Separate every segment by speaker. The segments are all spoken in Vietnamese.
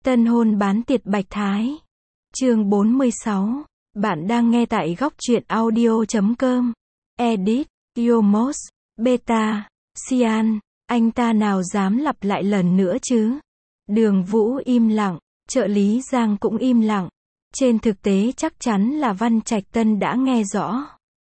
Speaker 1: Tân hôn bán tiệt Bạch Thái. Chương 46. Bạn đang nghe tại góc truyện audio.com. Edit, Yomos, Beta, Cyan, anh ta nào dám lặp lại lần nữa chứ? Đường Vũ im lặng, trợ lý Giang cũng im lặng. Trên thực tế chắc chắn là Văn Trạch Tân đã nghe rõ.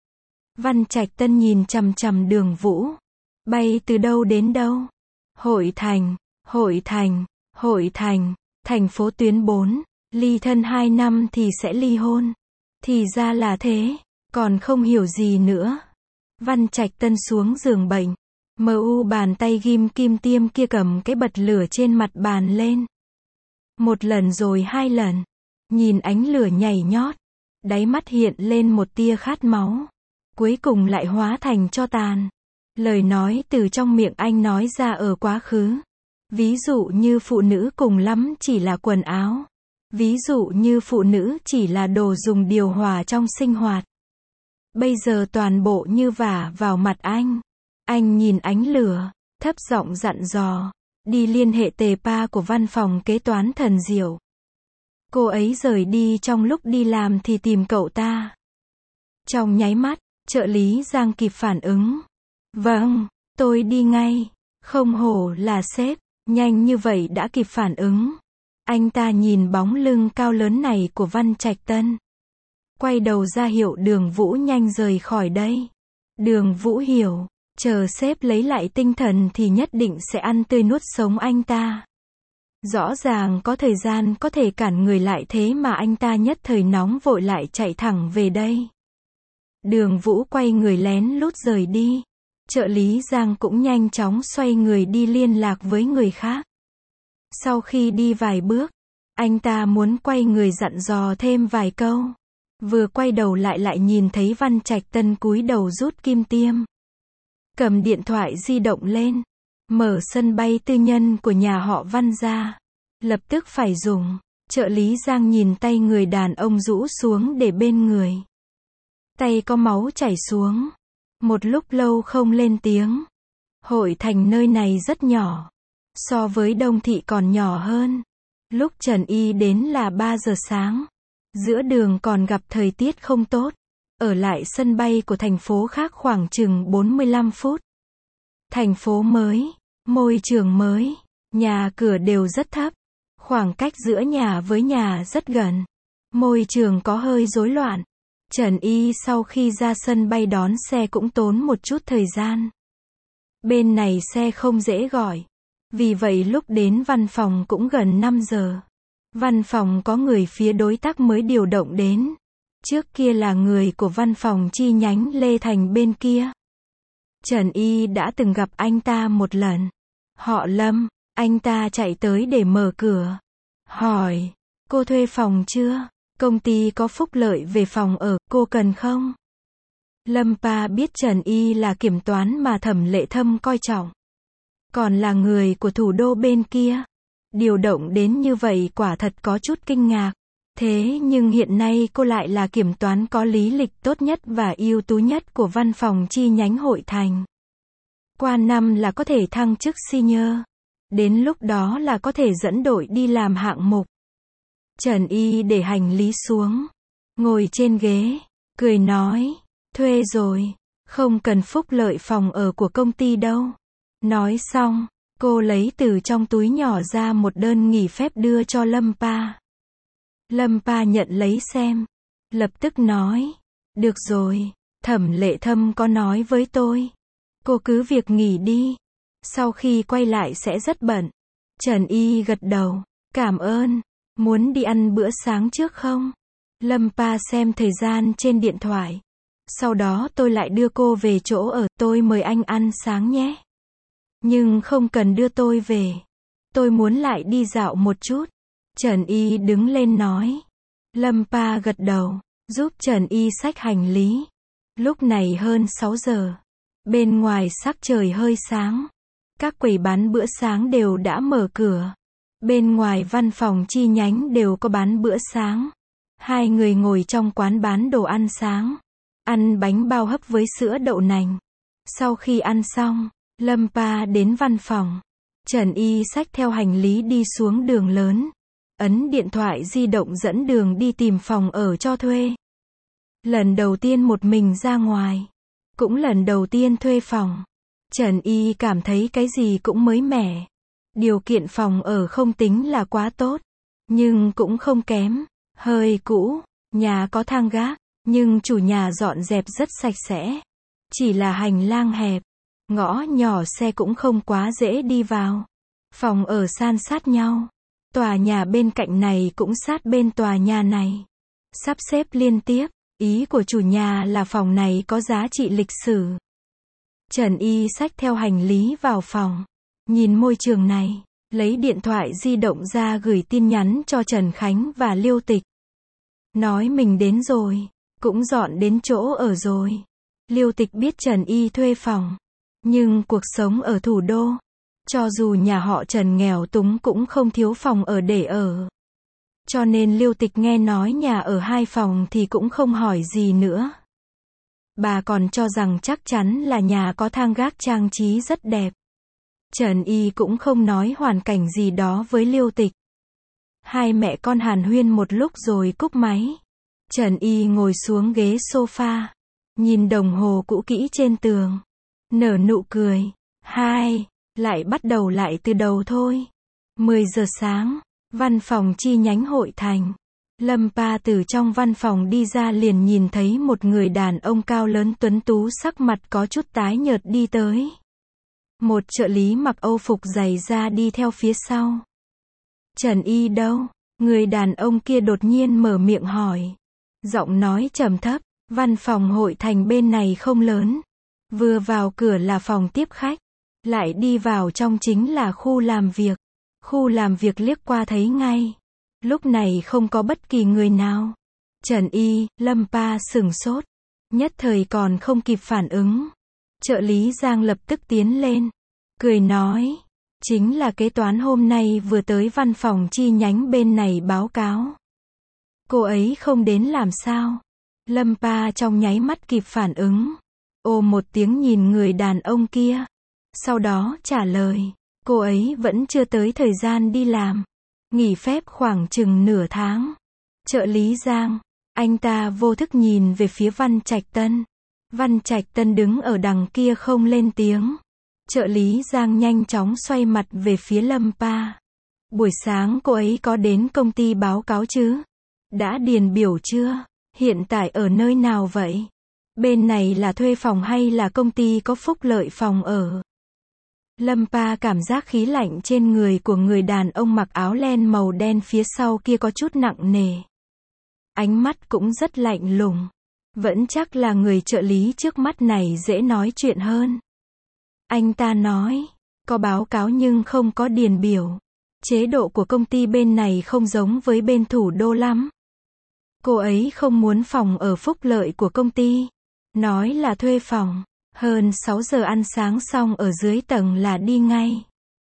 Speaker 1: Văn Trạch Tân nhìn chằm chằm Đường Vũ. Bay từ đâu đến đâu? Hội Thành, Hội Thành, Hội Thành, thành phố tuyến 4, ly thân 2 năm thì sẽ ly hôn. Thì ra là thế, còn không hiểu gì nữa. Văn Trạch Tân xuống giường bệnh. MU bàn tay ghim kim tiêm kia cầm cái bật lửa trên mặt bàn lên. Một lần rồi 2 lần. Nhìn ánh lửa nhảy nhót. Đáy mắt hiện lên một tia khát máu. Cuối cùng lại hóa thành tro tàn. Lời nói từ trong miệng anh nói ra ở quá khứ. Ví dụ như phụ nữ cùng lắm chỉ là quần áo. Ví dụ như phụ nữ chỉ là đồ dùng điều hòa trong sinh hoạt. Bây giờ toàn bộ như vả vào mặt anh. Anh nhìn ánh lửa, thấp giọng dặn dò. Đi liên hệ tề pa của văn phòng kế toán Thần Diệu. Cô ấy rời đi trong lúc đi làm thì tìm cậu ta. Trong nháy mắt, trợ lý Giang kịp phản ứng. Vâng, tôi đi ngay. Không hổ là sếp, nhanh như vậy đã kịp phản ứng. Anh ta nhìn bóng lưng cao lớn này của Văn Trạch Tân. Quay đầu ra hiệu Đường Vũ nhanh rời khỏi đây. Đường Vũ hiểu, chờ sếp lấy lại tinh thần thì nhất định sẽ ăn tươi nuốt sống anh ta. Rõ ràng có thời gian có thể cản người lại thế mà anh ta nhất thời nóng vội lại chạy thẳng về đây. Đường Vũ quay người lén lút rời đi. Trợ lý Giang cũng nhanh chóng xoay người đi liên lạc với người khác. Sau khi đi vài bước, anh ta muốn quay người dặn dò thêm vài câu. Vừa quay đầu lại nhìn thấy Văn Trạch Tân cúi đầu rút kim tiêm. Cầm điện thoại di động lên. Mở sân bay tư nhân của nhà họ Văn ra. Lập tức phải dùng. Trợ lý Giang nhìn tay người đàn ông rũ xuống để bên người. Tay có máu chảy xuống. Một lúc lâu không lên tiếng. Hội Thành nơi này rất nhỏ. So với Đông Thị còn nhỏ hơn. Lúc Trần Y đến là 3 giờ sáng. Giữa đường còn gặp thời tiết không tốt. Ở lại sân bay của thành phố khác khoảng chừng 45 phút. Thành phố mới, môi trường mới, nhà cửa đều rất thấp. Khoảng cách giữa nhà với nhà rất gần. Môi trường có hơi rối loạn. Trần Y sau khi ra sân bay đón xe cũng tốn một chút thời gian. Bên này xe không dễ gọi. Vì vậy lúc đến văn phòng cũng gần 5 giờ. Văn phòng có người phía đối tác mới điều động đến. Trước kia là người của văn phòng chi nhánh Lê Thành bên kia. Trần Y đã từng gặp anh ta một lần. Họ Lâm, anh ta chạy tới để mở cửa. Hỏi, cô thuê phòng chưa? Công ty có phúc lợi về phòng ở, cô cần không? Lâm Pa biết Trần Y là kiểm toán mà Thẩm Lệ Thâm coi trọng. Còn là người của thủ đô bên kia. Điều động đến như vậy quả thật có chút kinh ngạc. Thế nhưng hiện nay cô lại là kiểm toán có lý lịch tốt nhất và ưu tú nhất của văn phòng chi nhánh Hội Thành. Qua năm là có thể thăng chức senior. Đến lúc đó là có thể dẫn đội đi làm hạng mục. Trần Y để hành lý xuống. Ngồi trên ghế. Cười nói. Thuê rồi. Không cần phúc lợi phòng ở của công ty đâu. Nói xong, cô lấy từ trong túi nhỏ ra một đơn nghỉ phép đưa cho Lâm Pa. Lâm Pa nhận lấy xem. Lập tức nói. Được rồi, Thẩm Lệ Thâm có nói với tôi. Cô cứ việc nghỉ đi. Sau khi quay lại sẽ rất bận. Trần Y gật đầu. Cảm ơn. Muốn đi ăn bữa sáng trước không? Lâm Pa xem thời gian trên điện thoại. Sau đó tôi lại đưa cô về chỗ ở. Tôi mời anh ăn sáng nhé. Nhưng không cần đưa tôi về. Tôi muốn lại đi dạo một chút. Trần Y đứng lên nói. Lâm Pa gật đầu, giúp Trần Y xách hành lý. Lúc này hơn 6 giờ. Bên ngoài sắc trời hơi sáng. Các quầy bán bữa sáng đều đã mở cửa. Bên ngoài văn phòng chi nhánh đều có bán bữa sáng. Hai người ngồi trong quán bán đồ ăn sáng. Ăn bánh bao hấp với sữa đậu nành. Sau khi ăn xong, Lâm Pa đến văn phòng. Trần Y xách theo hành lý đi xuống đường lớn. ấn điện thoại di động dẫn đường đi tìm phòng ở cho thuê. Lần đầu tiên một mình ra ngoài, cũng lần đầu tiên thuê phòng. Trần Y cảm thấy cái gì cũng mới mẻ. Điều kiện phòng ở không tính là quá tốt, nhưng cũng không kém, hơi cũ, nhà có thang gác, nhưng chủ nhà dọn dẹp rất sạch sẽ. Chỉ là hành lang hẹp, ngõ nhỏ xe cũng không quá dễ đi vào. Phòng ở san sát nhau. Tòa nhà bên cạnh này cũng sát bên tòa nhà này. Sắp xếp liên tiếp, ý của chủ nhà là phòng này có giá trị lịch sử. Trần Y xách theo hành lý vào phòng, nhìn môi trường này, lấy điện thoại di động ra gửi tin nhắn cho Trần Khánh và Liêu Tịch. Nói mình đến rồi, cũng dọn đến chỗ ở rồi. Liêu Tịch biết Trần Y thuê phòng, nhưng cuộc sống ở thủ đô, cho dù nhà họ Trần nghèo túng cũng không thiếu phòng ở để ở. Cho nên Liêu Tịch nghe nói nhà ở 2 phòng thì cũng không hỏi gì nữa. Bà còn cho rằng chắc chắn là nhà có thang gác trang trí rất đẹp. Trần Y cũng không nói hoàn cảnh gì đó với Liêu Tịch. Hai mẹ con hàn huyên một lúc rồi cúp máy. Trần Y ngồi xuống ghế sofa, nhìn đồng hồ cũ kỹ trên tường, nở nụ cười. Lại bắt đầu lại từ đầu thôi. 10 giờ sáng, văn phòng chi nhánh Hội Thành. Lâm Pa từ trong văn phòng đi ra liền nhìn thấy một người đàn ông cao lớn tuấn tú sắc mặt có chút tái nhợt đi tới. Một trợ lý mặc Âu phục dày da đi theo phía sau. Trần Y đâu? Người đàn ông kia đột nhiên mở miệng hỏi. Giọng nói trầm thấp, văn phòng Hội Thành bên này không lớn. Vừa vào cửa là phòng tiếp khách. Lại đi vào trong chính là khu làm việc. Khu làm việc liếc qua thấy ngay. Lúc này không có bất kỳ người nào. Trần Y, Lâm Pa sửng sốt. Nhất thời còn không kịp phản ứng. Trợ lý Giang lập tức tiến lên. Cười nói. Chính là kế toán hôm nay vừa tới văn phòng chi nhánh bên này báo cáo. Cô ấy không đến làm sao? Lâm Pa trong nháy mắt kịp phản ứng. Ồ một tiếng nhìn người đàn ông kia. Sau đó trả lời. Cô ấy vẫn chưa tới thời gian đi làm. Nghỉ phép khoảng chừng nửa tháng. Trợ lý Giang. Anh ta vô thức nhìn về phía Văn Trạch Tân. Văn Trạch Tân đứng ở đằng kia không lên tiếng. Trợ lý Giang nhanh chóng xoay mặt về phía Lâm Pa. Buổi sáng cô ấy có đến công ty báo cáo chứ? Đã điền biểu chưa? Hiện tại ở nơi nào vậy? Bên này là thuê phòng hay là công ty có phúc lợi phòng ở? Lâm Pa cảm giác khí lạnh trên người của người đàn ông mặc áo len màu đen phía sau kia có chút nặng nề. Ánh mắt cũng rất lạnh lùng. Vẫn chắc là người trợ lý trước mắt này dễ nói chuyện hơn. Anh ta nói, có báo cáo nhưng không có điền biểu. Chế độ của công ty bên này không giống với bên thủ đô lắm. Cô ấy không muốn phòng ở phúc lợi của công ty. Nói là thuê phòng. Hơn 6 giờ ăn sáng xong ở dưới tầng là đi ngay.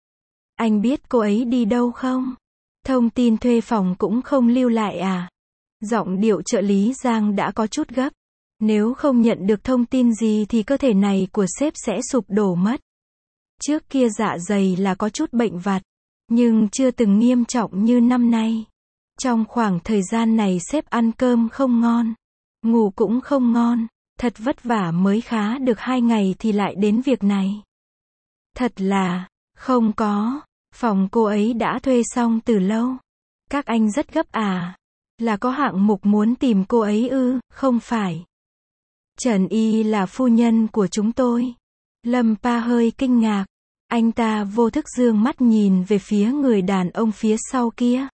Speaker 1: Anh biết cô ấy đi đâu không? Thông tin thuê phòng cũng không lưu lại à? Giọng điệu trợ lý Giang đã có chút gấp. Nếu không nhận được thông tin gì thì cơ thể này của sếp sẽ sụp đổ mất. Trước kia dạ dày là có chút bệnh vặt, nhưng chưa từng nghiêm trọng như năm nay. Trong khoảng thời gian này sếp ăn cơm không ngon, ngủ cũng không ngon. Thật vất vả mới khá được 2 ngày thì lại đến việc này. Thật là, không có, phòng cô ấy đã thuê xong từ lâu. Các anh rất gấp à? Là có hạng mục muốn tìm cô ấy ư? Không phải. Trần Y là phu nhân của chúng tôi. Lâm Pa hơi kinh ngạc. Anh ta vô thức dương mắt nhìn về phía người đàn ông phía sau kia.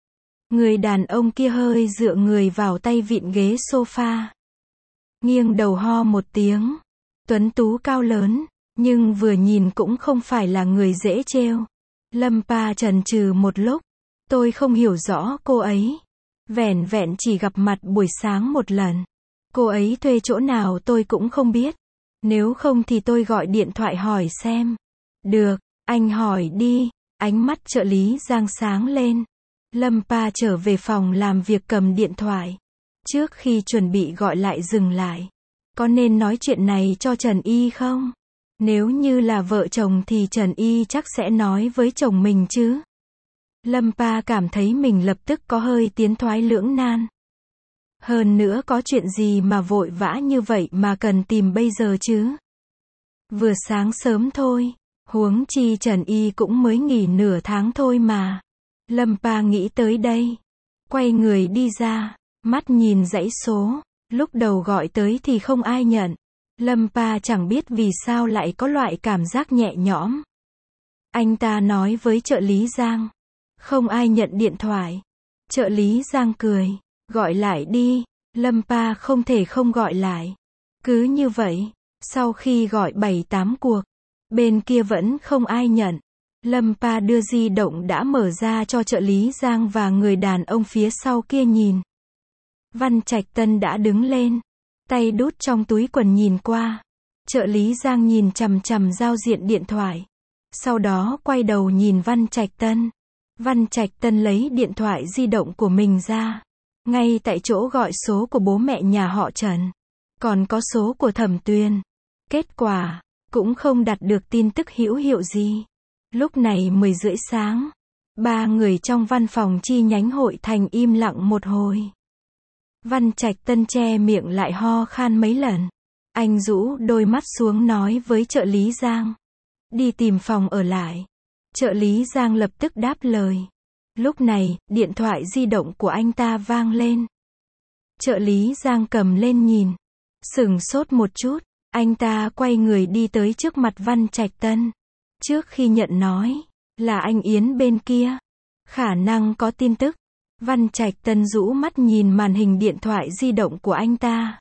Speaker 1: Người đàn ông kia hơi dựa người vào tay vịn ghế sofa. Nghiêng đầu ho một tiếng. Tuấn tú cao lớn, nhưng vừa nhìn cũng không phải là người dễ trêu. Lâm Pa chần chừ một lúc. Tôi không hiểu rõ cô ấy. Vẻn vẹn chỉ gặp mặt buổi sáng một lần. Cô ấy thuê chỗ nào tôi cũng không biết. Nếu không thì tôi gọi điện thoại hỏi xem. Được, anh hỏi đi. Ánh mắt trợ lý Giang sáng lên. Lâm Pa trở về phòng làm việc cầm điện thoại. Trước khi chuẩn bị gọi lại dừng lại. Có nên nói chuyện này cho Trần Y không? Nếu như là vợ chồng thì Trần Y chắc sẽ nói với chồng mình chứ. Lâm Pa cảm thấy mình lập tức có hơi tiến thoái lưỡng nan. Hơn nữa có chuyện gì mà vội vã như vậy mà cần tìm bây giờ chứ? Vừa sáng sớm thôi, huống chi Trần Y cũng mới nghỉ nửa tháng thôi mà. Lâm Pa nghĩ tới đây, quay người đi ra, mắt nhìn dãy số, lúc đầu gọi tới thì không ai nhận. Lâm Pa chẳng biết vì sao lại có loại cảm giác nhẹ nhõm. Anh ta nói với trợ lý Giang, không ai nhận điện thoại. Trợ lý Giang cười, gọi lại đi. Lâm Pa không thể không gọi lại. Cứ như vậy, sau khi gọi 7-8 cuộc, bên kia vẫn không ai nhận. Lâm Pa đưa di động đã mở ra cho trợ lý Giang và người đàn ông phía sau kia nhìn. Văn Trạch Tân đã đứng lên, tay đút trong túi quần nhìn qua. Trợ lý Giang nhìn chằm chằm giao diện điện thoại. Sau đó quay đầu nhìn Văn Trạch Tân. Văn Trạch Tân lấy điện thoại di động của mình ra. Ngay tại chỗ gọi số của bố mẹ nhà họ Trần. Còn có số của Thẩm Tuyền. Kết quả, cũng không đạt được tin tức hữu hiệu gì. Lúc này 10 rưỡi sáng. Ba người trong văn phòng chi nhánh Hội Thành im lặng một hồi. Văn Trạch Tân che miệng lại ho khan mấy lần. Anh rũ đôi mắt xuống nói với trợ lý Giang. Đi tìm phòng ở lại. Trợ lý Giang lập tức đáp lời. Lúc này, điện thoại di động của anh ta vang lên. Trợ lý Giang cầm lên nhìn. Sửng sốt một chút, anh ta quay người đi tới trước mặt Văn Trạch Tân. Trước khi nhận nói, là anh Yến bên kia. Khả năng có tin tức. Văn Trạch Tân rũ mắt nhìn màn hình điện thoại di động của anh ta.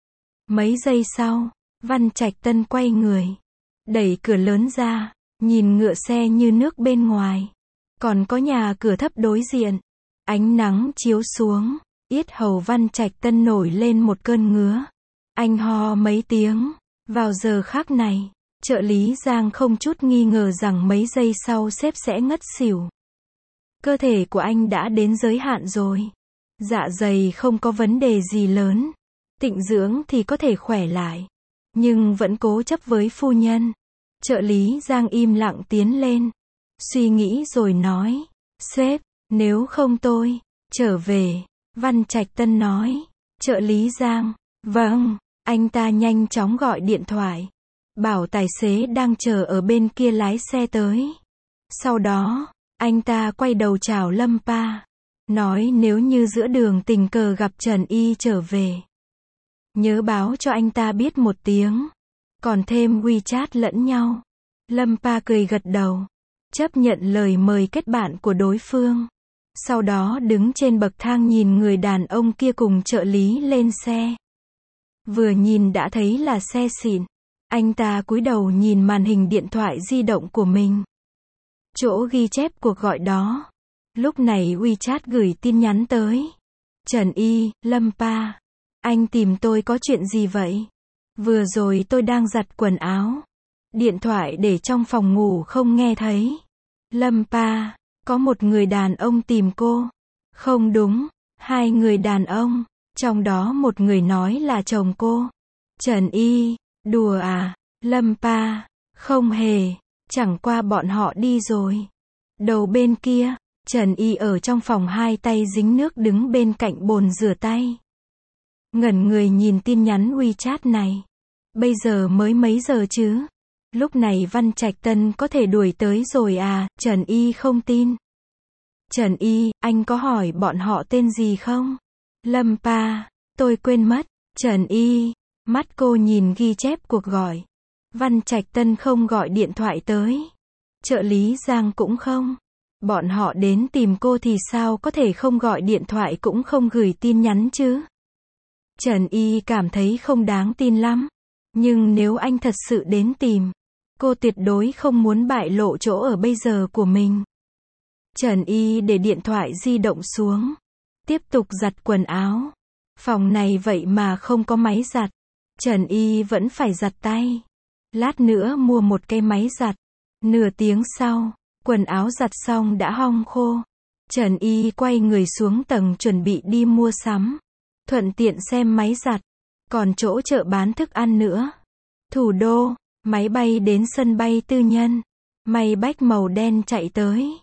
Speaker 1: Mấy giây sau, Văn Trạch Tân quay người. Đẩy cửa lớn ra, nhìn ngựa xe như nước bên ngoài. Còn có nhà cửa thấp đối diện. Ánh nắng chiếu xuống, yết hầu Văn Trạch Tân nổi lên một cơn ngứa. Anh ho mấy tiếng. Vào giờ khác này, trợ lý Giang không chút nghi ngờ rằng mấy giây sau sếp sẽ ngất xỉu. Cơ thể của anh đã đến giới hạn rồi. Dạ dày không có vấn đề gì lớn. Tịnh dưỡng thì có thể khỏe lại. Nhưng vẫn cố chấp với phu nhân. Trợ lý Giang im lặng tiến lên. Suy nghĩ rồi nói. Sếp, nếu không tôi trở về. Văn Trạch Tân nói. Trợ lý Giang. Vâng. Anh ta nhanh chóng gọi điện thoại. Bảo tài xế đang chờ ở bên kia lái xe tới. Sau đó, anh ta quay đầu chào Lâm Pa. Nói nếu như giữa đường tình cờ gặp Trần Y trở về. Nhớ báo cho anh ta biết một tiếng. Còn thêm WeChat lẫn nhau. Lâm Pa cười gật đầu. Chấp nhận lời mời kết bạn của đối phương. Sau đó đứng trên bậc thang nhìn người đàn ông kia cùng trợ lý lên xe. Vừa nhìn đã thấy là xe xịn. Anh ta cúi đầu nhìn màn hình điện thoại di động của mình. Chỗ ghi chép cuộc gọi đó. Lúc này WeChat gửi tin nhắn tới. Trần Y, Lâm Pa. Anh tìm tôi có chuyện gì vậy? Vừa rồi tôi đang giặt quần áo. Điện thoại để trong phòng ngủ không nghe thấy. Lâm Pa, có một người đàn ông tìm cô. Không đúng, hai người đàn ông. Trong đó một người nói là chồng cô. Trần Y, đùa à? Lâm Pa, không hề. Chẳng qua bọn họ đi rồi. Đầu bên kia, Trần Y ở trong phòng hai tay dính nước đứng bên cạnh bồn rửa tay. Ngẩn người nhìn tin nhắn WeChat này. Bây giờ mới mấy giờ chứ? Lúc này Văn Trạch Tân có thể đuổi tới rồi à? Trần Y không tin. Trần Y, anh có hỏi bọn họ tên gì không? Lâm Pa, tôi quên mất. Trần Y, mắt cô nhìn ghi chép cuộc gọi. Văn Trạch Tân không gọi điện thoại tới. Trợ lý Giang cũng không. Bọn họ đến tìm cô thì sao có thể không gọi điện thoại cũng không gửi tin nhắn chứ? Trần Y cảm thấy không đáng tin lắm. Nhưng nếu anh thật sự đến tìm, cô tuyệt đối không muốn bại lộ chỗ ở bây giờ của mình. Trần Y để điện thoại di động xuống. Tiếp tục giặt quần áo. Phòng này vậy mà không có máy giặt. Trần Y vẫn phải giặt tay. Lát nữa mua một cái máy giặt. Nửa tiếng sau, quần áo giặt xong đã hong khô. Trần Y quay người xuống tầng chuẩn bị đi mua sắm. Thuận tiện xem máy giặt. Còn chỗ chợ bán thức ăn nữa. Thủ đô, máy bay đến sân bay tư nhân. Maybach màu đen chạy tới.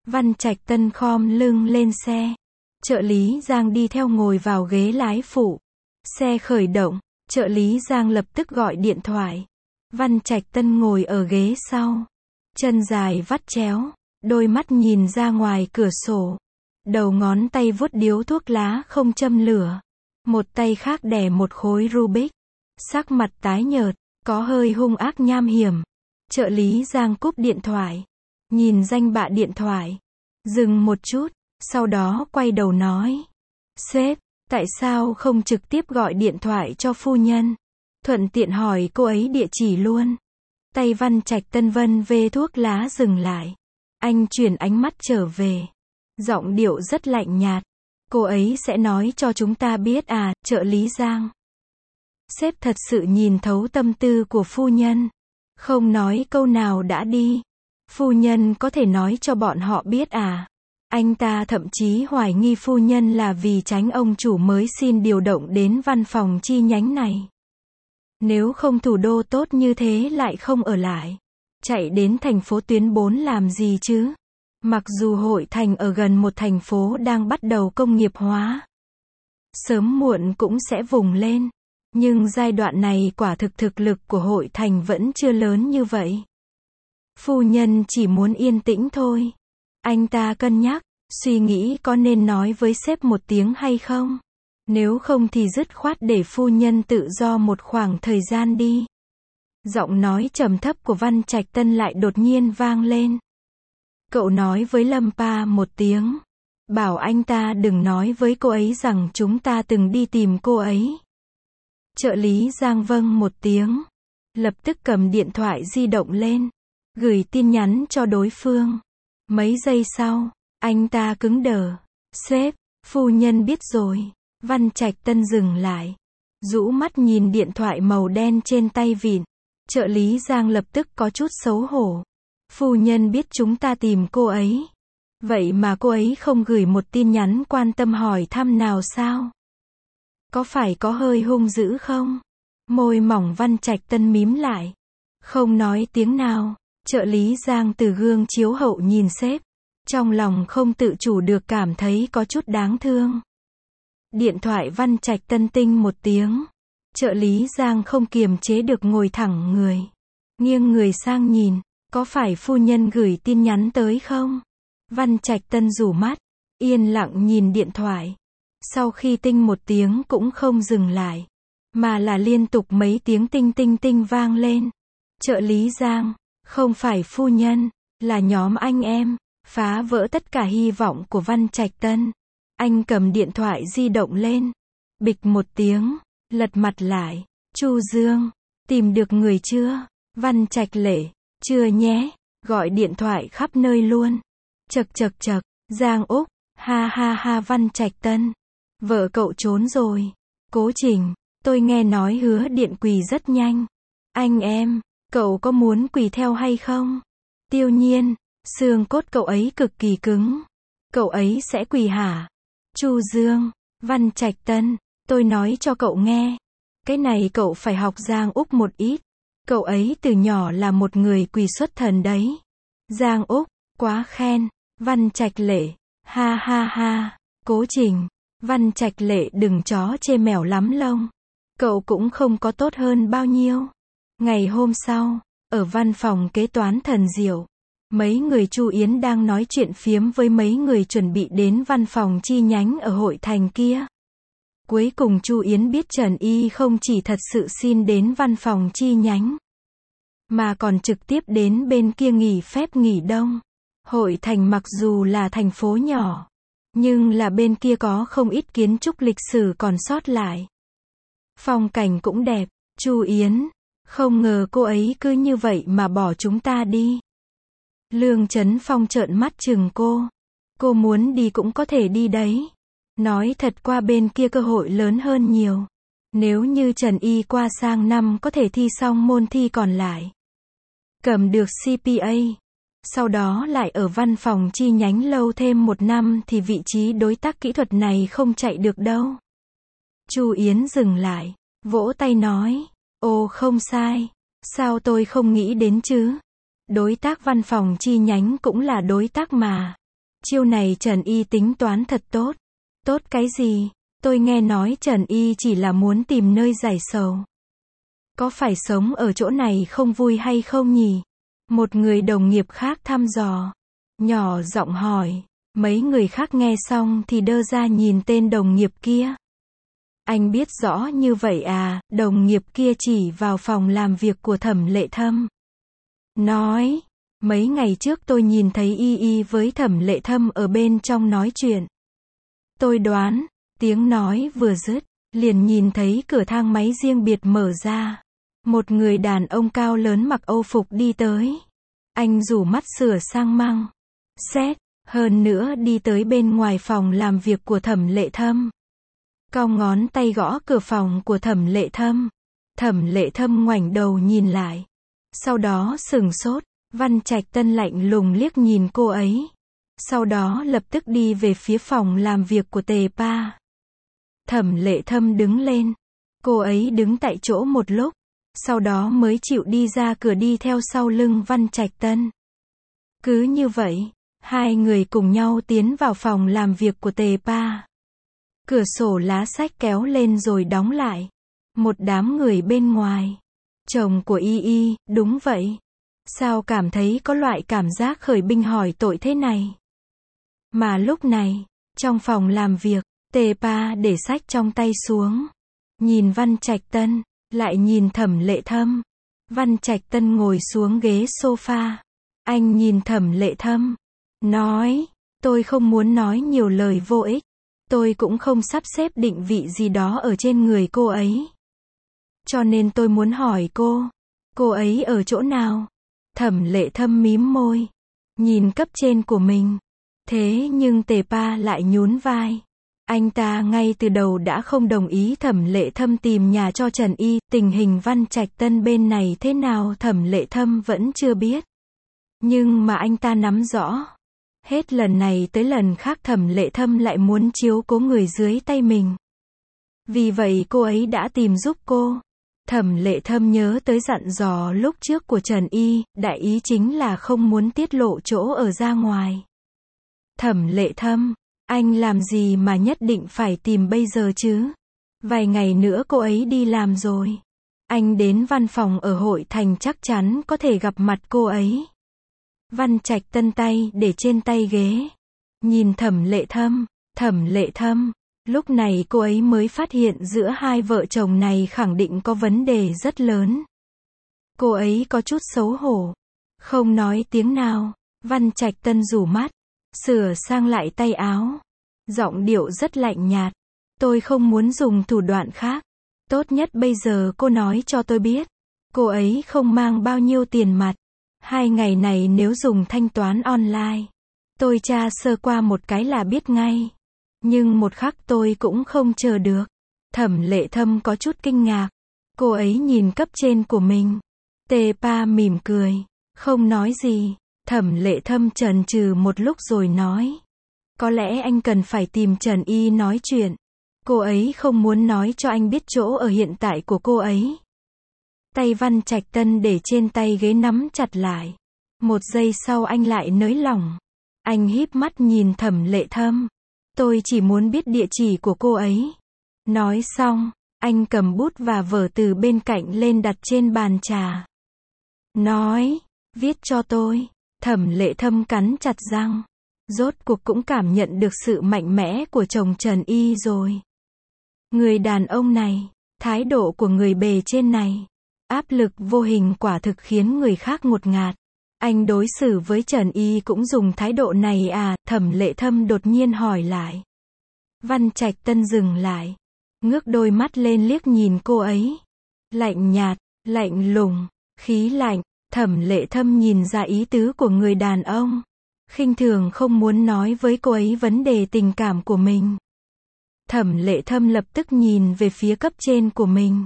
Speaker 1: Văn Trạch Tân khom lưng lên xe. Trợ lý Giang đi theo ngồi vào ghế lái phụ. Xe khởi động, trợ lý Giang lập tức gọi điện thoại. Văn Trạch Tân ngồi ở ghế sau. Chân dài vắt chéo, đôi mắt nhìn ra ngoài cửa sổ. Đầu ngón tay vuốt điếu thuốc lá không châm lửa. Một tay khác đè một khối Rubik. Sắc mặt tái nhợt, có hơi hung ác nham hiểm. Trợ lý Giang cúp điện thoại. Nhìn danh bạ điện thoại. Dừng một chút, sau đó quay đầu nói. Sếp, tại sao không trực tiếp gọi điện thoại cho phu nhân? Thuận tiện hỏi cô ấy địa chỉ luôn. Tay Văn Trạch Tân vân về thuốc lá dừng lại. Anh chuyển ánh mắt trở về. Giọng điệu rất lạnh nhạt. Cô ấy sẽ nói cho chúng ta biết à, trợ lý Giang. Sếp thật sự nhìn thấu tâm tư của phu nhân. Không nói câu nào đã đi. Phu nhân có thể nói cho bọn họ biết à. Anh ta thậm chí hoài nghi phu nhân là vì tránh ông chủ mới xin điều động đến văn phòng chi nhánh này. Nếu không thủ đô tốt như thế lại không ở lại. Chạy đến thành phố tuyến 4 làm gì chứ? Mặc dù Hội Thành ở gần một thành phố đang bắt đầu công nghiệp hóa. Sớm muộn cũng sẽ vùng lên. Nhưng giai đoạn này quả thực lực của Hội Thành vẫn chưa lớn như vậy. Phu nhân chỉ muốn yên tĩnh thôi. Anh ta cân nhắc, suy nghĩ có nên nói với sếp một tiếng hay không. Nếu không thì dứt khoát để phu nhân tự do một khoảng thời gian đi. Giọng nói trầm thấp của Văn Trạch Tân lại đột nhiên vang lên. Cậu nói với Lâm Pa một tiếng. Bảo anh ta đừng nói với cô ấy rằng chúng ta từng đi tìm cô ấy. Trợ lý Giang vâng một tiếng. Lập tức cầm điện thoại di động lên. Gửi tin nhắn cho đối phương. Mấy giây sau, anh ta cứng đờ. Sếp, phu nhân biết rồi. Văn Trạch Tân dừng lại. Rũ mắt nhìn điện thoại màu đen trên tay vịn. Trợ lý Giang lập tức có chút xấu hổ. Phu nhân biết chúng ta tìm cô ấy. Vậy mà cô ấy không gửi một tin nhắn quan tâm hỏi thăm nào sao? Có phải có hơi hung dữ không? Môi mỏng Văn Trạch Tân mím lại. Không nói tiếng nào. Trợ lý Giang từ gương chiếu hậu nhìn sếp. Trong lòng không tự chủ được cảm thấy có chút đáng thương. Điện thoại Văn Trạch Tân tinh một tiếng. Trợ lý Giang không kiềm chế được ngồi thẳng người. Nghiêng người sang nhìn. Có phải phu nhân gửi tin nhắn tới không? Văn Trạch Tân rủ mắt. Yên lặng nhìn điện thoại. Sau khi tinh một tiếng cũng không dừng lại. Mà là liên tục mấy tiếng tinh tinh tinh vang lên. Trợ lý Giang. Không phải phu nhân. Là nhóm anh em. Phá vỡ tất cả hy vọng của Văn Trạch Tân. Anh cầm điện thoại di động lên. Bịch một tiếng. Lật mặt lại. Chu Dương. Tìm được người chưa? Văn Trạch Lệ. Chưa nhé. Gọi điện thoại khắp nơi luôn. Chật. Giang Úc. Ha ha ha Văn Trạch Tân. Vợ cậu trốn rồi. Cố Trình. Tôi nghe nói hứa điện quỳ rất nhanh. Anh em. Cậu có muốn quỳ theo hay không? Tiêu Nhiên. Xương cốt cậu ấy cực kỳ cứng. Cậu ấy sẽ quỳ hả? Chu Dương. Văn Trạch Tân. Tôi nói cho cậu nghe. Cái này cậu phải học Giang Úc một ít. Cậu ấy từ nhỏ là một người quỳ xuất thần đấy. Giang Úc. Quá khen. Văn Trạch Lệ. Ha ha ha. Cố Trình. Văn Trạch Lệ đừng chó chê mèo lắm lông. Cậu cũng không có tốt hơn bao nhiêu. Ngày hôm sau, ở văn phòng kế toán Thần Diệu, mấy người Chu Yến đang nói chuyện phiếm với mấy người chuẩn bị đến văn phòng chi nhánh ở Hội Thành kia. Cuối cùng Chu Yến biết Trần Y không chỉ thật sự xin đến văn phòng chi nhánh, mà còn trực tiếp đến bên kia nghỉ phép nghỉ đông. Hội Thành mặc dù là thành phố nhỏ, nhưng là bên kia có không ít kiến trúc lịch sử còn sót lại. Phong cảnh cũng đẹp. Chu Yến. Không ngờ cô ấy cứ như vậy mà bỏ chúng ta đi. Lương Chấn Phong trợn mắt chừng cô. Cô muốn đi cũng có thể đi đấy. Nói thật qua bên kia cơ hội lớn hơn nhiều. Nếu như Trần Y qua sang năm có thể thi xong môn thi còn lại. Cầm được CPA. Sau đó lại ở văn phòng chi nhánh lâu thêm 1 năm thì vị trí đối tác kỹ thuật này không chạy được đâu. Chu Yến dừng lại. Vỗ tay nói. Ồ không sai. Sao tôi không nghĩ đến chứ? Đối tác văn phòng chi nhánh cũng là đối tác mà. Chiêu này Trần Y tính toán thật tốt. Tốt cái gì? Tôi nghe nói Trần Y chỉ là muốn tìm nơi giải sầu. Có phải sống ở chỗ này không vui hay không nhỉ? Một người đồng nghiệp khác thăm dò. Nhỏ giọng hỏi. Mấy người khác nghe xong thì đơ ra nhìn tên đồng nghiệp kia. Anh biết rõ như vậy à? Đồng nghiệp kia chỉ vào phòng làm việc của Thẩm Lệ Thâm. Nói. Mấy ngày trước tôi nhìn thấy Y với Thẩm Lệ Thâm ở bên trong nói chuyện. Tôi đoán, tiếng nói vừa dứt, liền nhìn thấy cửa thang máy riêng biệt mở ra. Một người đàn ông cao lớn mặc Âu phục đi tới. Anh rủ mắt sửa sang măng. Xét, hơn nữa đi tới bên ngoài phòng làm việc của Thẩm Lệ Thâm. Cong ngón tay gõ cửa phòng của Thẩm Lệ Thâm. Thẩm Lệ Thâm ngoảnh đầu nhìn lại. Sau đó sửng sốt, Văn Trạch Tân lạnh lùng liếc nhìn cô ấy. Sau đó lập tức đi về phía phòng làm việc của Tề Pa. Thẩm Lệ Thâm đứng lên. Cô ấy đứng tại chỗ một lúc. Sau đó mới chịu đi ra cửa đi theo sau lưng Văn Trạch Tân. Cứ như vậy, hai người cùng nhau tiến vào phòng làm việc của Tề Pa. Cửa sổ lá sách kéo lên rồi đóng lại. Một đám người bên ngoài. Chồng của Y, đúng vậy. Sao cảm thấy có loại cảm giác khởi binh hỏi tội thế này? Mà lúc này, trong phòng làm việc, Tề Pa để sách trong tay xuống. Nhìn Văn Trạch Tân, lại nhìn Thẩm Lệ Thâm. Văn Trạch Tân ngồi xuống ghế sofa. Anh nhìn Thẩm Lệ Thâm. Nói, tôi không muốn nói nhiều lời vô ích. Tôi cũng không sắp xếp định vị gì đó ở trên người cô ấy. Cho nên tôi muốn hỏi cô ấy ở chỗ nào? Thẩm Lệ Thâm mím môi. Nhìn cấp trên của mình. Thế nhưng Tề Pa lại nhún vai. Anh ta ngay từ đầu đã không đồng ý Thẩm Lệ Thâm tìm nhà cho Trần Y. Tình hình Văn Trạch Tân bên này thế nào Thẩm Lệ Thâm vẫn chưa biết. Nhưng mà anh ta nắm rõ. Hết lần này tới lần khác Thẩm Lệ Thâm lại muốn chiếu cố người dưới tay mình. Vì vậy cô ấy đã tìm giúp cô. Thẩm Lệ Thâm nhớ tới dặn dò lúc trước của Trần Y, đại ý chính là không muốn tiết lộ chỗ ở ra ngoài. Thẩm Lệ Thâm, anh làm gì mà nhất định phải tìm bây giờ chứ? Vài ngày nữa cô ấy đi làm rồi. Anh đến văn phòng ở Hội Thành chắc chắn có thể gặp mặt cô ấy. Văn Trạch Tân tay để trên tay ghế. Nhìn Thẩm Lệ Thâm. Lúc này cô ấy mới phát hiện giữa hai vợ chồng này khẳng định có vấn đề rất lớn. Cô ấy có chút xấu hổ. Không nói tiếng nào. Văn Trạch Tân rủ mắt. Sửa sang lại tay áo. Giọng điệu rất lạnh nhạt. Tôi không muốn dùng thủ đoạn khác. Tốt nhất bây giờ cô nói cho tôi biết. Cô ấy không mang bao nhiêu tiền mặt. 2 ngày này nếu dùng thanh toán online. Tôi tra sơ qua một cái là biết ngay. Nhưng một khắc tôi cũng không chờ được. Thẩm Lệ Thâm có chút kinh ngạc. Cô ấy nhìn cấp trên của mình. Tề Pa mỉm cười. Không nói gì. Thẩm Lệ Thâm chần chừ một lúc rồi nói. Có lẽ anh cần phải tìm Trần Y nói chuyện. Cô ấy không muốn nói cho anh biết chỗ ở hiện tại của cô ấy. Tay Văn Trạch Tân để trên tay ghế nắm chặt lại. Một giây sau anh lại nới lỏng. Anh híp mắt nhìn Thẩm Lệ Thâm. Tôi chỉ muốn biết địa chỉ của cô ấy. Nói xong, anh cầm bút và vở từ bên cạnh lên đặt trên bàn trà. Nói, viết cho tôi. Thẩm Lệ Thâm cắn chặt răng. Rốt cuộc cũng cảm nhận được sự mạnh mẽ của chồng Trần Y rồi. Người đàn ông này, thái độ của người bề trên này, áp lực vô hình quả thực khiến người khác ngột ngạt. Anh đối xử với Trần Y cũng dùng thái độ này à? Thẩm Lệ Thâm đột nhiên hỏi lại. Văn Trạch Tân dừng lại. Ngước đôi mắt lên liếc nhìn cô ấy. Lạnh nhạt, lạnh lùng, khí lạnh. Thẩm Lệ Thâm nhìn ra ý tứ của người đàn ông. Khinh thường không muốn nói với cô ấy vấn đề tình cảm của mình. Thẩm Lệ Thâm lập tức nhìn về phía cấp trên của mình.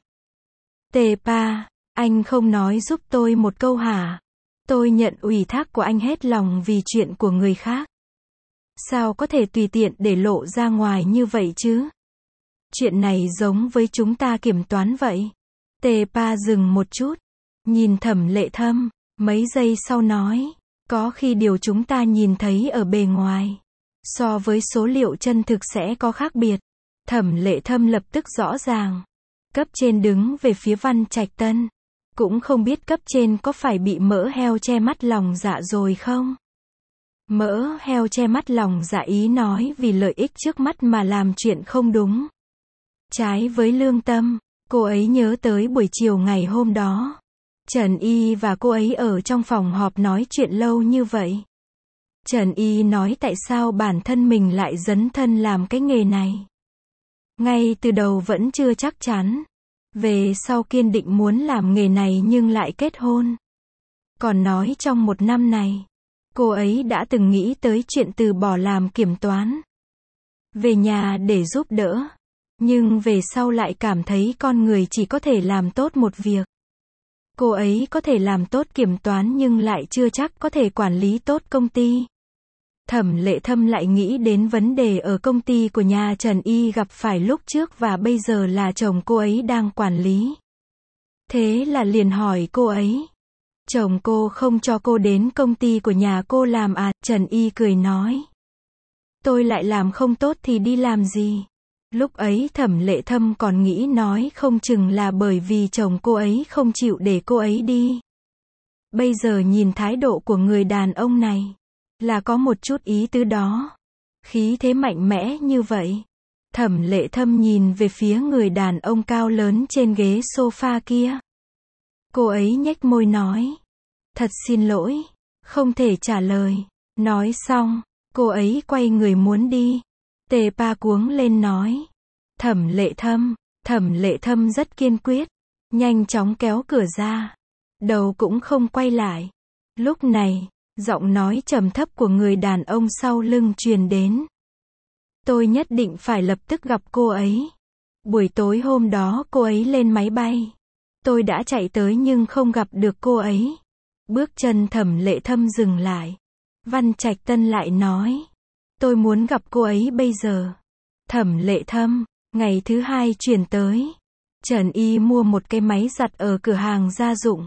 Speaker 1: Tề Pa, anh không nói giúp tôi một câu hả? Tôi nhận ủy thác của anh hết lòng vì chuyện của người khác. Sao có thể tùy tiện để lộ ra ngoài như vậy chứ? Chuyện này giống với chúng ta kiểm toán vậy. Tề Pa dừng một chút. Nhìn Thẩm Lệ Thâm. Mấy giây sau nói. Có khi điều chúng ta nhìn thấy ở bề ngoài So với số liệu chân thực sẽ có khác biệt. Thẩm Lệ Thâm lập tức rõ ràng. Cấp trên đứng về phía Văn Trạch Tân. Cũng không biết cấp trên có phải bị mỡ heo che mắt lòng dạ rồi không? Mỡ heo che mắt lòng dạ ý nói vì lợi ích trước mắt mà làm chuyện không đúng. Trái với lương tâm, cô ấy nhớ tới buổi chiều ngày hôm đó. Trần Y và cô ấy ở trong phòng họp nói chuyện lâu như vậy. Trần Y nói tại sao bản thân mình lại dấn thân làm cái nghề này. Ngay từ đầu vẫn chưa chắc chắn. Về sau kiên định muốn làm nghề này nhưng lại kết hôn. Còn nói trong 1 năm này, cô ấy đã từng nghĩ tới chuyện từ bỏ làm kiểm toán. Về nhà để giúp đỡ. Nhưng về sau lại cảm thấy con người chỉ có thể làm tốt một việc. Cô ấy có thể làm tốt kiểm toán nhưng lại chưa chắc có thể quản lý tốt công ty. Thẩm Lệ Thâm lại nghĩ đến vấn đề ở công ty của nhà Trần Y gặp phải lúc trước và bây giờ là chồng cô ấy đang quản lý. Thế là liền hỏi cô ấy. Chồng cô không cho cô đến công ty của nhà cô làm à? Trần Y cười nói. Tôi lại làm không tốt thì đi làm gì? Lúc ấy Thẩm Lệ Thâm còn nghĩ nói không chừng là bởi vì chồng cô ấy không chịu để cô ấy đi. Bây giờ nhìn thái độ của người đàn ông này, là có một chút ý tứ đó. Khí thế mạnh mẽ như vậy. Thẩm Lệ Thâm nhìn về phía người đàn ông cao lớn trên ghế sofa kia. Cô ấy nhếch môi nói. Thật xin lỗi, không thể trả lời. Nói xong, cô ấy quay người muốn đi. Tề Pa cuống lên nói. Thẩm Lệ Thâm rất kiên quyết. Nhanh chóng kéo cửa ra. Đầu cũng không quay lại. Lúc này, giọng nói trầm thấp của người đàn ông sau lưng truyền đến. Tôi nhất định phải lập tức gặp cô ấy. Buổi tối hôm đó cô ấy lên máy bay. Tôi đã chạy tới nhưng không gặp được cô ấy. Bước chân Thẩm Lệ Thâm dừng lại. Văn Trạch Tân lại nói. Tôi muốn gặp cô ấy bây giờ. Thẩm Lệ Thâm, ngày thứ 2 chuyển tới. Trần Y mua một cái máy giặt ở cửa hàng gia dụng.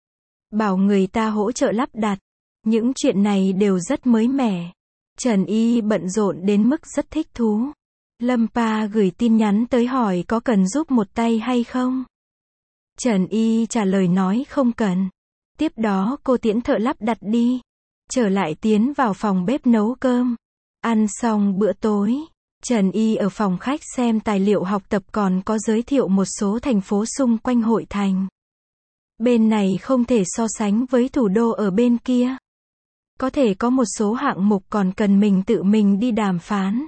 Speaker 1: Bảo người ta hỗ trợ lắp đặt. Những chuyện này đều rất mới mẻ. Trần Y bận rộn đến mức rất thích thú. Lâm Pa gửi tin nhắn tới hỏi có cần giúp một tay hay không. Trần Y trả lời nói không cần. Tiếp đó cô tiễn thợ lắp đặt đi. Trở lại tiến vào phòng bếp nấu cơm. Ăn xong bữa tối, Trần Y ở phòng khách xem tài liệu học tập còn có giới thiệu một số thành phố xung quanh Hội Thành. Bên này không thể so sánh với thủ đô ở bên kia. Có thể có một số hạng mục còn cần mình tự mình đi đàm phán.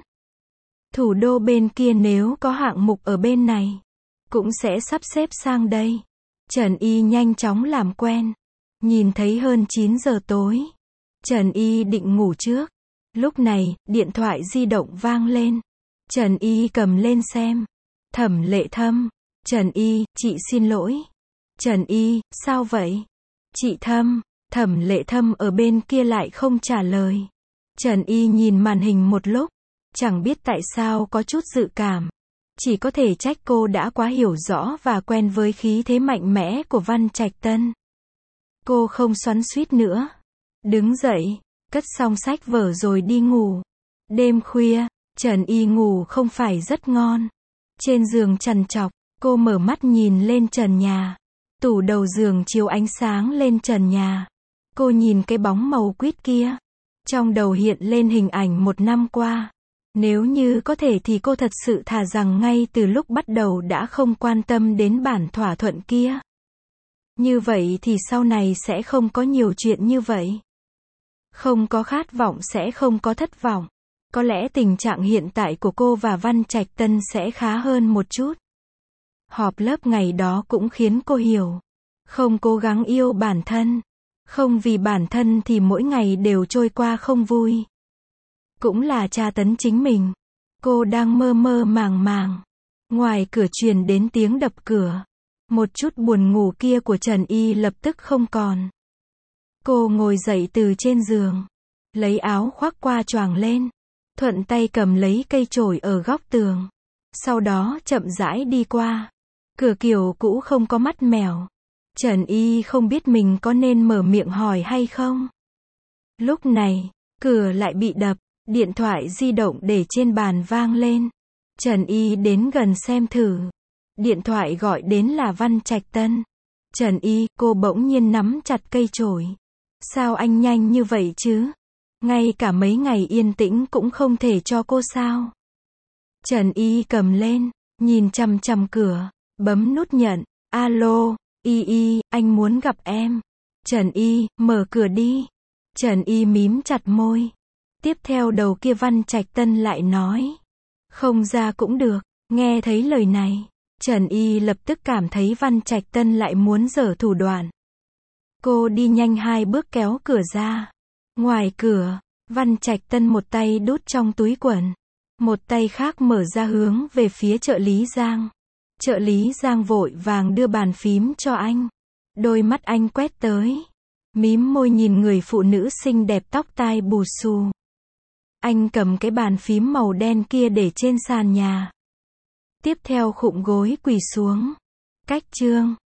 Speaker 1: Thủ đô bên kia nếu có hạng mục ở bên này, cũng sẽ sắp xếp sang đây. Trần Y nhanh chóng làm quen. Nhìn thấy hơn 9 giờ tối. Trần Y định ngủ trước. Lúc này, điện thoại di động vang lên. Trần Y cầm lên xem. Thẩm Lệ Thâm. Trần Y, chị xin lỗi. Trần Y, sao vậy? Chị Thâm. Thẩm Lệ Thâm ở bên kia lại không trả lời. Trần Y nhìn màn hình một lúc. Chẳng biết tại sao có chút dự cảm. Chỉ có thể trách cô đã quá hiểu rõ và quen với khí thế mạnh mẽ của Văn Trạch Tân. Cô không xoắn xuýt nữa. Đứng dậy, cất xong sách vở rồi đi ngủ. Đêm khuya, Trần Y ngủ không phải rất ngon. Trên giường trằn trọc, cô mở mắt nhìn lên trần nhà. Tủ đầu giường chiếu ánh sáng lên trần nhà. Cô nhìn cái bóng màu quýt kia. Trong đầu hiện lên hình ảnh 1 năm qua. Nếu như có thể thì cô thật sự thà rằng ngay từ lúc bắt đầu đã không quan tâm đến bản thỏa thuận kia. Như vậy thì sau này sẽ không có nhiều chuyện như vậy. Không có khát vọng sẽ không có thất vọng. Có lẽ tình trạng hiện tại của cô và Văn Trạch Tân sẽ khá hơn một chút. Họp lớp ngày đó cũng khiến cô hiểu. Không cố gắng yêu bản thân. Không vì bản thân thì mỗi ngày đều trôi qua không vui. Cũng là tra tấn chính mình. Cô đang mơ mơ màng màng. Ngoài cửa truyền đến tiếng đập cửa. Một chút buồn ngủ kia của Trần Y lập tức không còn. Cô ngồi dậy từ trên giường. Lấy áo khoác qua choàng lên. Thuận tay cầm lấy cây chổi ở góc tường. Sau đó chậm rãi đi qua. Cửa kiểu cũ không có mắt mèo. Trần Y không biết mình có nên mở miệng hỏi hay không. Lúc này, cửa lại bị đập. Điện thoại di động để trên bàn vang lên. Trần Y đến gần xem thử. Điện thoại gọi đến là Văn Trạch Tân. Trần Y, cô bỗng nhiên nắm chặt cây chổi. Sao anh nhanh như vậy chứ? Ngay cả mấy ngày yên tĩnh cũng không thể cho cô sao? Trần Y cầm lên, nhìn chằm chằm cửa, bấm nút nhận. Alo, Y, anh muốn gặp em. Trần Y, mở cửa đi. Trần Y mím chặt môi. Tiếp theo đầu kia Văn Trạch Tân lại nói. Không ra cũng được. Nghe thấy lời này, Trần Y lập tức cảm thấy Văn Trạch Tân lại muốn giở thủ đoạn. Cô đi nhanh 2 bước kéo cửa ra. Ngoài cửa, Văn Trạch Tân một tay đút trong túi quần, một tay khác mở ra hướng về phía trợ lý Giang. Trợ lý Giang vội vàng đưa bàn phím cho anh. Đôi mắt anh quét tới, mím môi nhìn người phụ nữ xinh đẹp tóc tai bù xù. Anh cầm cái bàn phím màu đen kia để trên sàn nhà. Tiếp theo khụm gối quỳ xuống. Cách chương